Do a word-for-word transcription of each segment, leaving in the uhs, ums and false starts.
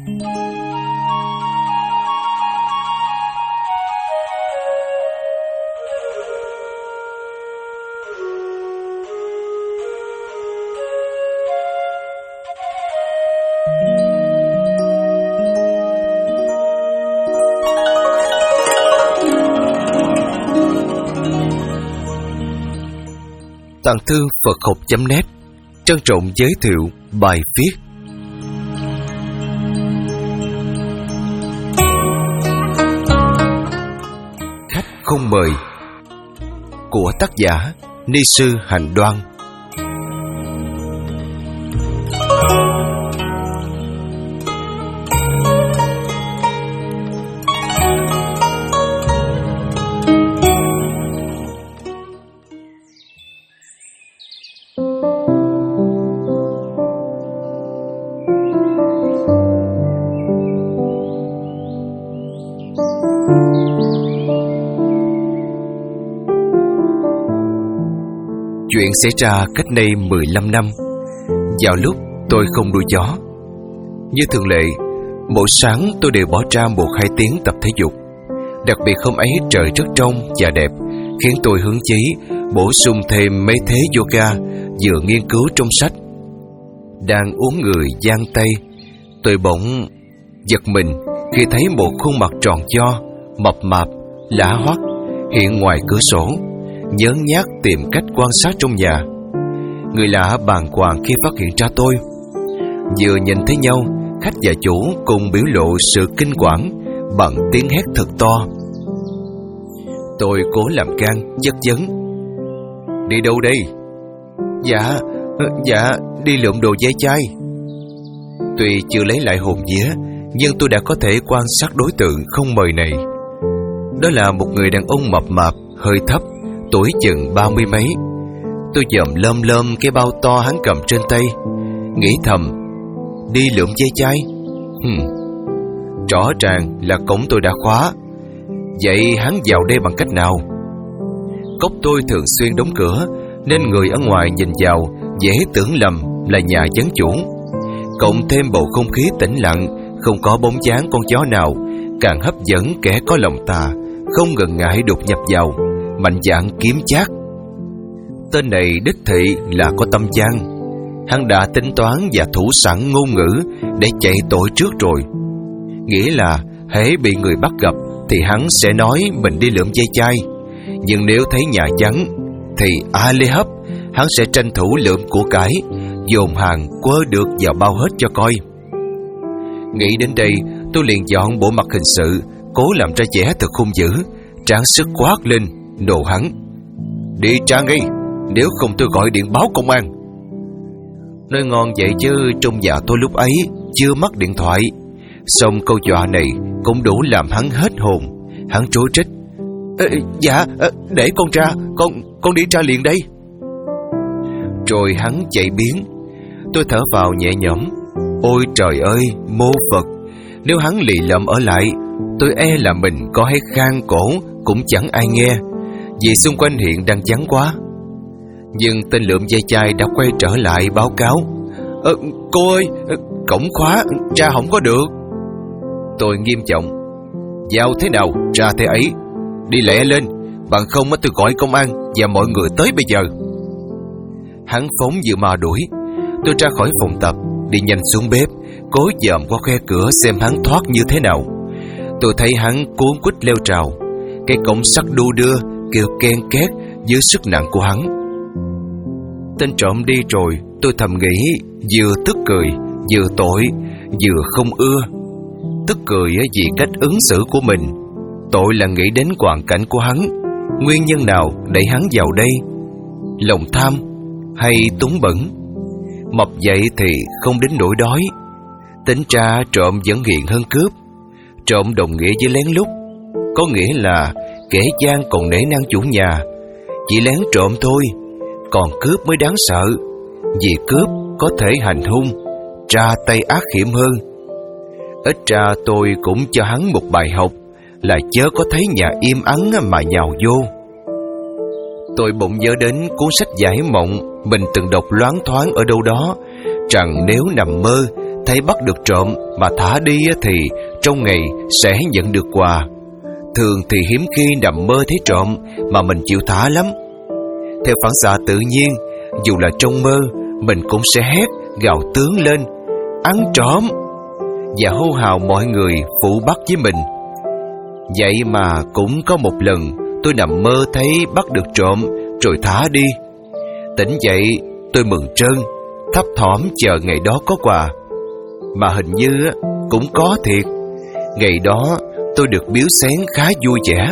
Tàng Thư Phật học chấm net trân trọng giới thiệu bài viết Khách không mời của tác giả Ni Sư Hạnh Đoan. Chuyện xảy ra cách đây mười lăm năm, vào lúc tôi không nuôi chó. Như thường lệ, mỗi sáng tôi đều bỏ ra một hai tiếng tập thể dục. Đặc biệt hôm ấy trời rất trong và đẹp, khiến tôi hứng chí bổ sung thêm mấy thế yoga vừa nghiên cứu trong sách. Đang uống người giang tay, tôi bỗng giật mình khi thấy một khuôn mặt tròn vo, mập mạp, lạ hoắc hiện ngoài cửa sổ, nhớn nhác tìm cách quan sát trong nhà. Người lạ bàng hoàng khi phát hiện ra tôi. Vừa nhìn thấy nhau, khách và chủ cùng biểu lộ sự kinh quản bằng tiếng hét thật to. Tôi cố làm can, chất vấn: "Đi đâu đây?" Dạ, dạ, đi lượm đồ ve chai." Tuy chưa lấy lại hồn vía, nhưng tôi đã có thể quan sát đối tượng không mời này. Đó là một người đàn ông mập mạp, hơi thấp, tuổi chừng ba mươi mấy. Tôi dòm lơm lơm cái bao to hắn cầm trên tay, nghĩ thầm: đi lượm ve chai? Hừm, rõ ràng là cổng tôi đã khóa. Vậy hắn vào đây bằng cách nào? Cốc tôi thường xuyên đóng cửa, nên người ở ngoài nhìn vào dễ tưởng lầm là nhà vắng chủ. Cộng thêm bầu không khí tĩnh lặng, không có bóng dáng con chó nào, càng hấp dẫn kẻ có lòng tà, không ngần ngại đột nhập vào, mạnh dạn kiếm chác. Tên này đích thị là có tâm gian. Hắn đã tính toán và thủ sẵn ngôn ngữ để chạy tội trước rồi. Nghĩa là hễ bị người bắt gặp thì hắn sẽ nói mình đi lượm ve chai. Nhưng nếu thấy nhà vắng thì a lê hấp, hắn sẽ tranh thủ lượm của cải, dồn hàng quơ được vào bao hết cho coi. Nghĩ đến đây, tôi liền dọn bộ mặt hình sự, cố làm ra vẻ thật hung dữ, tráng sức quát lên, nộ hắn: đi ra ngay, nếu không tôi gọi điện báo công an. Nói ngon vậy chứ trong nhà tôi lúc ấy chưa mắc điện thoại. Xong câu dọa này cũng đủ làm hắn hết hồn. Hắn trối trích: Ê, dạ, để con ra, con con đi ra liền đây. Rồi hắn chạy biến. Tôi thở vào nhẹ nhõm. Ôi trời ơi, mô Phật! Nếu hắn lì lợm ở lại, tôi e là mình có hay khang cổ cũng chẳng ai nghe, vì xung quanh hiện đang vắng quá. Nhưng tên lượm ve chai đã quay trở lại báo cáo: ờ, cô ơi, cổng khóa, ra không có được. Tôi nghiêm giọng: vào thế nào ra thế ấy, đi lẹ lên, bằng không tôi gọi công an và mọi người tới bây giờ. Hắn phóng như ma đuổi. Tôi ra khỏi phòng tập, đi nhanh xuống bếp, cố dòm qua khe cửa xem hắn thoát như thế nào. Tôi thấy hắn cuốn quýt leo trào. Cái cổng sắt đu đưa kêu ken két dưới sức nặng của hắn. Tên trộm đi rồi, tôi thầm nghĩ vừa tức cười, vừa tội, vừa không ưa. Tức cười vì cách ứng xử của mình, tội là nghĩ đến hoàn cảnh của hắn. Nguyên nhân nào đẩy hắn vào đây? Lòng tham hay túng bẩn? Mập vậy thì không đến nỗi đói. Tính ra trộm vẫn hiền hơn cướp. Trộm đồng nghĩa với lén lút, có nghĩa là kẻ gian còn nể nang chủ nhà. Chỉ lén trộm thôi, còn cướp mới đáng sợ, vì cướp có thể hành hung, ra tay ác hiểm hơn. Ít ra tôi cũng cho hắn một bài học, là chớ có thấy nhà im ắng mà nhào vô. Tôi bỗng nhớ đến cuốn sách giải mộng mình từng đọc loáng thoáng ở đâu đó, rằng nếu nằm mơ thấy bắt được trộm mà thả đi thì trong ngày sẽ nhận được quà. Thường thì hiếm khi nằm mơ thấy trộm mà mình chịu thả lắm. Theo phản xạ tự nhiên, dù là trong mơ, mình cũng sẽ hét gào tướng lên: ăn trộm! Và hô hào mọi người phụ bắt với mình. Vậy mà cũng có một lần tôi nằm mơ thấy bắt được trộm rồi thả đi. Tỉnh dậy tôi mừng trơn, thấp thỏm chờ ngày đó có quà. Mà hình như cũng có thiệt. Ngày đó tôi được biếu xén khá vui vẻ.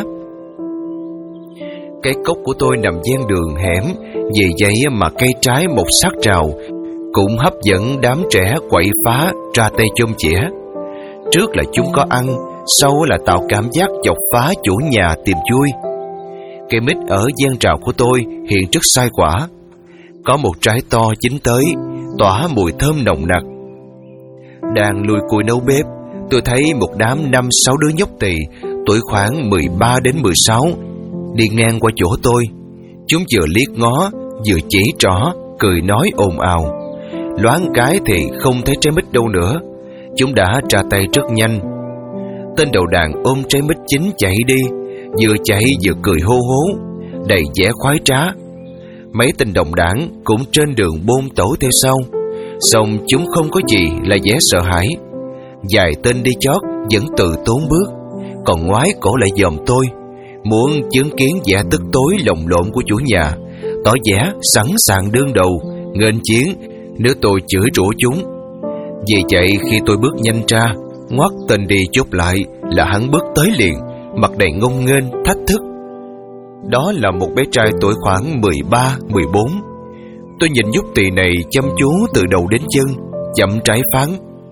Cái cốc của tôi nằm ven đường hẻm, vì vậy mà cây trái một sát trào cũng hấp dẫn đám trẻ quậy phá ra tay chôm chĩa. Trước là chúng có ăn, sau là tạo cảm giác chọc phá chủ nhà tìm vui. Cây mít ở gian trào của tôi hiện rất sai quả. Có một trái to chín tới, tỏa mùi thơm nồng nặc. Đang lùi cùi nấu bếp, tôi thấy một đám năm sáu đứa nhóc tỳ, tuổi khoảng mười ba đến mười sáu, đi ngang qua chỗ tôi. Chúng vừa liếc ngó, vừa chỉ trỏ, cười nói ồn ào. Loáng cái thì không thấy trái mít đâu nữa. Chúng đã ra tay rất nhanh. Tên đầu đàn ôm trái mít chín chạy đi, vừa chạy vừa cười hô hố, đầy vẻ khoái trá. Mấy tên đồng đảng cũng trên đường bôn tẩu theo sau, song chúng không có gì là vẻ sợ hãi. Vài tên đi chót vẫn từ tốn bước, còn ngoái cổ lại dòm tôi, muốn chứng kiến vẻ tức tối lồng lộn của chủ nhà, tỏ vẻ sẵn sàng đương đầu nghênh chiến nếu tôi chửi rủa chúng. Vì vậy khi tôi bước nhanh ra, ngoắt tên đi chốt lại là hắn bước tới liền, mặt đầy ngông nghênh thách thức. Đó là một bé trai tuổi khoảng mười ba, mười bốn. Tôi nhìn nhóc tỳ này chăm chú từ đầu đến chân, chậm rãi phán: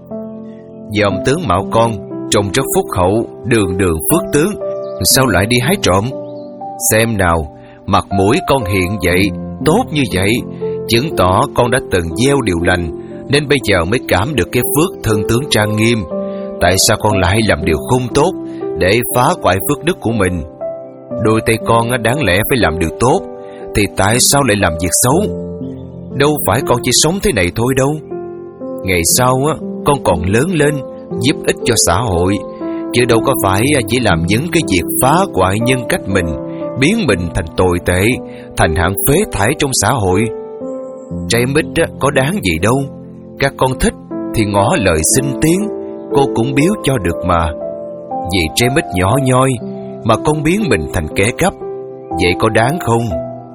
dòm tướng mạo con trông rất phúc hậu, đường đường phước tướng, sao lại đi hái trộm? Xem nào, mặt mũi con hiện vậy, tốt như vậy, chứng tỏ con đã từng gieo điều lành, nên bây giờ mới cảm được cái phước thân tướng trang nghiêm. Tại sao con lại làm điều không tốt để phá hoại phước đức của mình? Đôi tay con đáng lẽ phải làm điều tốt, thì tại sao lại làm việc xấu? Đâu phải con chỉ sống thế này thôi đâu. Ngày sau con còn lớn lên, giúp ích cho xã hội, chứ đâu có phải chỉ làm những cái việc phá hoại nhân cách mình, biến mình thành tồi tệ, thành hạng phế thải trong xã hội. Trái mít có đáng gì đâu. Các con thích thì ngỏ lời xin tiếng, cô cũng biếu cho được mà. Vì trái mít nhỏ nhoi mà con biến mình thành kẻ cắp, vậy có đáng không?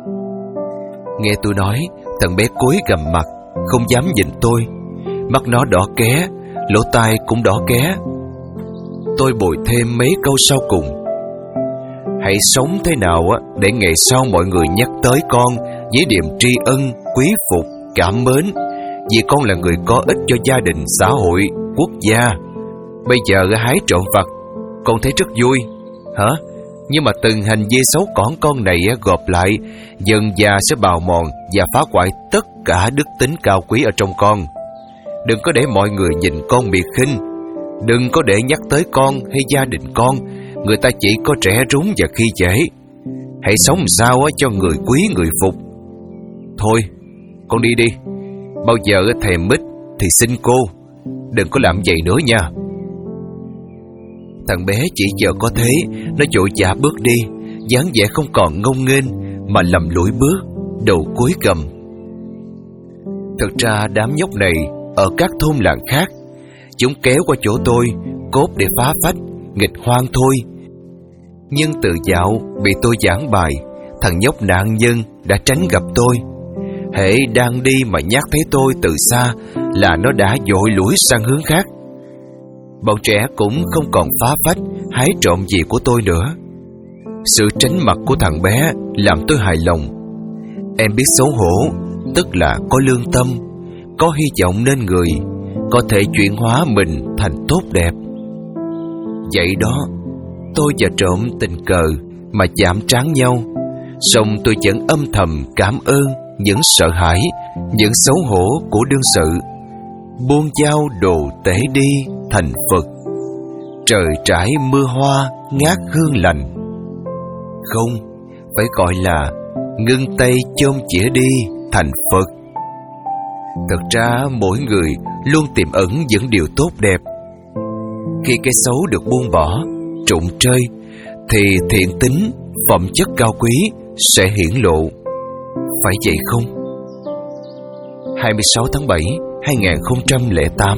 Nghe tôi nói, thằng bé cúi gằm mặt, không dám nhìn tôi. Mắt nó đỏ ké, lỗ tai cũng đỏ ké. Tôi bồi thêm mấy câu sau cùng: hãy sống thế nào để ngày sau mọi người nhắc tới con với niềm tri ân, quý phục, cảm mến, vì con là người có ích cho gia đình, xã hội, quốc gia. Bây giờ hái trộm vặt, con thấy rất vui, hả? Nhưng mà từng hành vi xấu cỏn con này gộp lại, dần dà sẽ bào mòn và phá hoại tất cả đức tính cao quý ở trong con. Đừng có để mọi người nhìn con biệt khinh. Đừng có để nhắc tới con hay gia đình con, người ta chỉ có trẻ rúng và khi dễ. Hãy sống sao cho người quý người phục. Thôi, con đi đi. Bao giờ thèm mít thì xin cô, đừng có làm vậy nữa nha. Thằng bé chỉ giờ có thế, nó vội vã bước đi, dáng vẻ không còn ngông nghênh mà lầm lũi bước, đầu cúi gằm. Thật ra đám nhóc này ở các thôn làng khác, chúng kéo qua chỗ tôi cốt để phá phách, nghịch hoang thôi. Nhưng từ dạo bị tôi giảng bài, thằng nhóc nạn nhân đã tránh gặp tôi. Hễ đang đi mà nhắc thấy tôi từ xa là nó đã vội lủi sang hướng khác. Bọn trẻ cũng không còn phá phách, hái trộm gì của tôi nữa. Sự tránh mặt của thằng bé làm tôi hài lòng. Em biết xấu hổ, tức là có lương tâm, có hy vọng nên người, có thể chuyển hóa mình thành tốt đẹp. Vậy đó, tôi và trộm tình cờ mà chạm trán nhau, song tôi vẫn âm thầm cảm ơn những sợ hãi, những xấu hổ của đương sự. Buông dao đồ tể đi thành Phật, trời trải mưa hoa ngát hương lành. Không, phải gọi là ngưng tay chôm chĩa đi thành Phật. Thật ra mỗi người luôn tiềm ẩn những điều tốt đẹp. Khi cái xấu được buông bỏ, trụng trơi, thì thiện tính, phẩm chất cao quý sẽ hiển lộ. Phải vậy không? hai mươi sáu tháng bảy năm hai nghìn không trăm lẻ tám.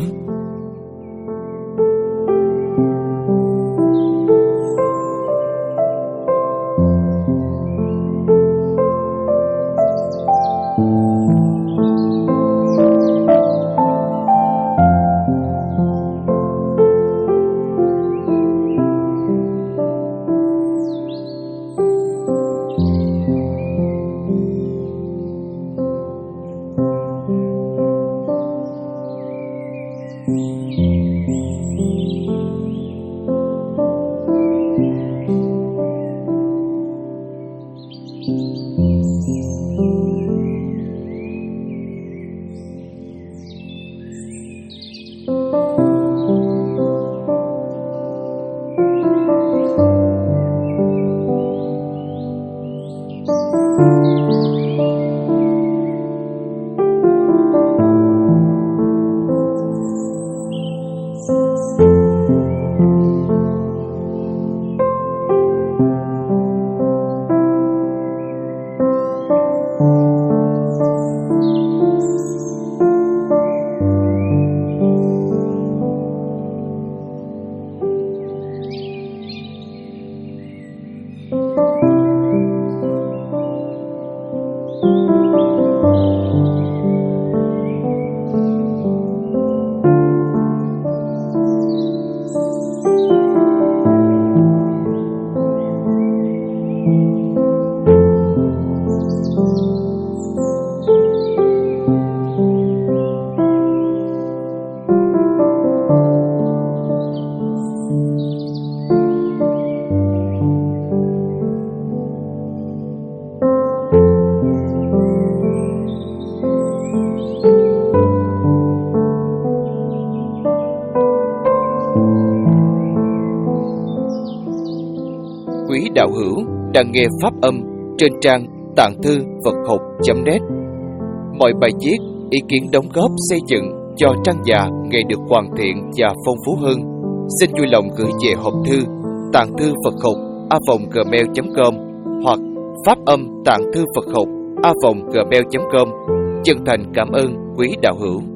Quý đạo hữu đang nghe pháp âm trên trang tạng thư Phật học chấm net. Mọi bài viết, ý kiến đóng góp xây dựng cho trang già ngày được hoàn thiện và phong phú hơn, xin vui lòng gửi về hộp thư tạng thư Phật học a vòng gmail chấm com hoặc pháp âm tạng thư Phật học a vòng gmail chấm com. Chân thành cảm ơn quý đạo hữu.